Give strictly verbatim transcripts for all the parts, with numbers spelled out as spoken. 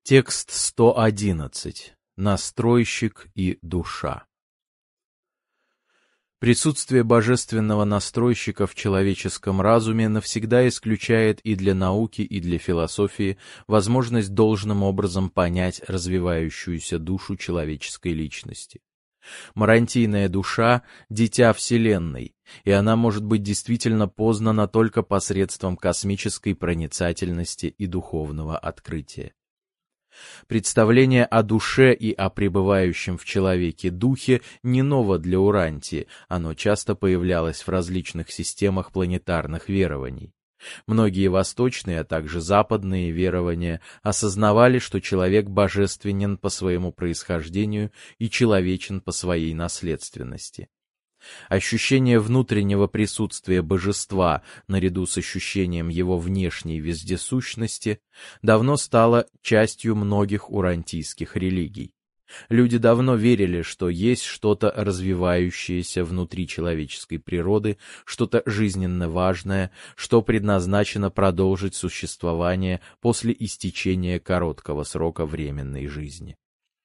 Текст сто одиннадцать. Настройщик и душа. Присутствие божественного настройщика в человеческом разуме навсегда исключает и для науки, и для философии возможность должным образом понять развивающуюся душу человеческой личности. Марантийная душа — дитя Вселенной, и она может быть действительно познана только посредством космической проницательности и духовного открытия. Представление о душе и о пребывающем в человеке духе не ново для Урантии, оно часто появлялось в различных системах планетарных верований. Многие восточные, а также западные верования осознавали, что человек божественен по своему происхождению и человечен по своей наследственности. Ощущение внутреннего присутствия божества наряду с ощущением его внешней вездесущности давно стало частью многих урантийских религий. Люди давно верили, что есть что-то развивающееся внутри человеческой природы, что-то жизненно важное, что предназначено продолжить существование после истечения короткого срока временной жизни.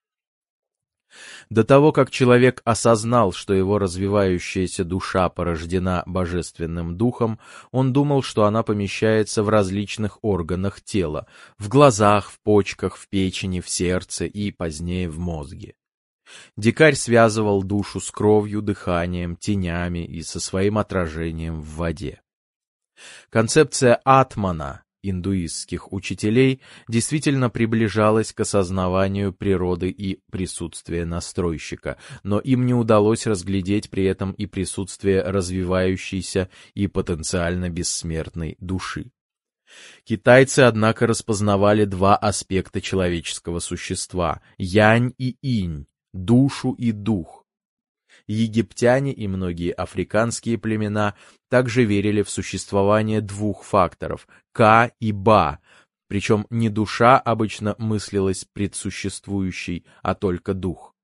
До того, как человек осознал, что его развивающаяся душа порождена божественным духом, он думал, что она помещается в различных органах тела, в глазах, в почках, в печени, в сердце и, позднее, в мозге. Дикарь связывал душу с кровью, дыханием, тенями и со своим отражением в воде. Концепция атмана индуистских учителей действительно приближалась к осознаванию природы и присутствия настройщика, но им не удалось разглядеть при этом и присутствие развивающейся и потенциально бессмертной души. Китайцы, однако, распознавали два аспекта человеческого существа — янь и инь, душу и дух. Египтяне и многие африканские племена также верили в существование двух факторов — ка и ба, причем не душа обычно мыслилась предсуществующей, а только дух.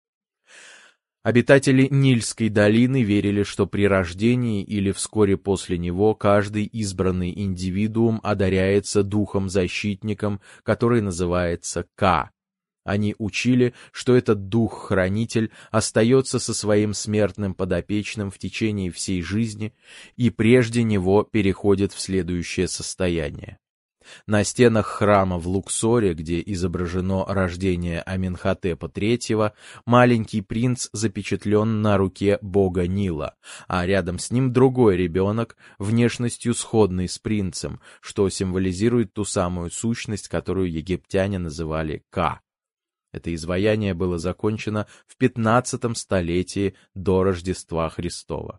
Обитатели Нильской долины верили, что при рождении или вскоре после него каждый избранный индивидуум одаряется духом-защитником, который называется ка. Они учили, что этот дух-хранитель остается со своим смертным подопечным в течение всей жизни и прежде него переходит в следующее состояние. На стенах храма в Луксоре, где изображено рождение Аменхотепа третьего, маленький принц запечатлен на руке бога Нила, а рядом с ним другой ребенок, внешностью сходный с принцем, что символизирует ту самую сущность, которую египтяне называли Ка. Это изваяние было закончено в пятнадцатом столетии до Рождества Христова.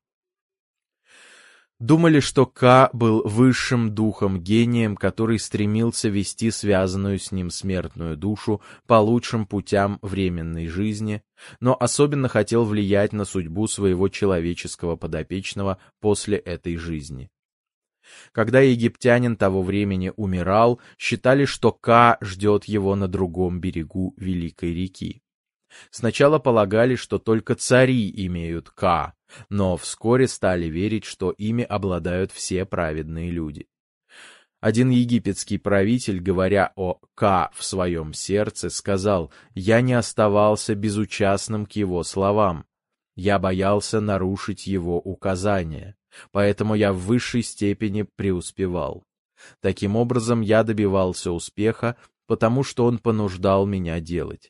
Думали, что Ка был высшим духом-гением, который стремился вести связанную с ним смертную душу по лучшим путям временной жизни, но особенно хотел влиять на судьбу своего человеческого подопечного после этой жизни. Когда египтянин того времени умирал, считали, что Ка ждет его на другом берегу Великой реки. Сначала полагали, что только цари имеют Ка, но вскоре стали верить, что ими обладают все праведные люди. Один египетский правитель, говоря о Ка в своем сердце, сказал: «Я не оставался безучастным к его словам. Я боялся нарушить его указания, поэтому я в высшей степени преуспевал. Таким образом, я добивался успеха, потому что он понуждал меня делать.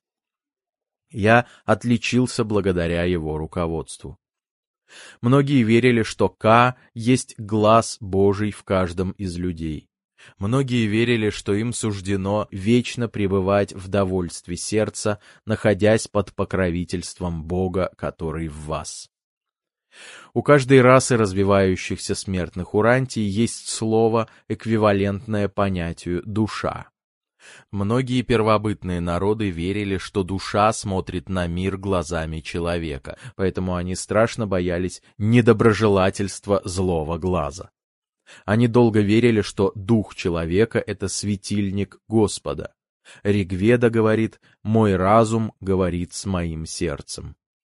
Я отличился благодаря его руководству». Многие верили, что Ка есть глаз Божий в каждом из людей. Многие верили, что им суждено вечно пребывать в довольстве сердца, находясь под покровительством Бога, который в вас. У каждой расы развивающихся смертных урантий есть слово, эквивалентное понятию «душа». Многие первобытные народы верили, что душа смотрит на мир глазами человека, поэтому они страшно боялись недоброжелательства злого глаза. Они долго верили, что дух человека — это светильник Господа. Ригведа говорит: «Мой разум говорит с моим сердцем».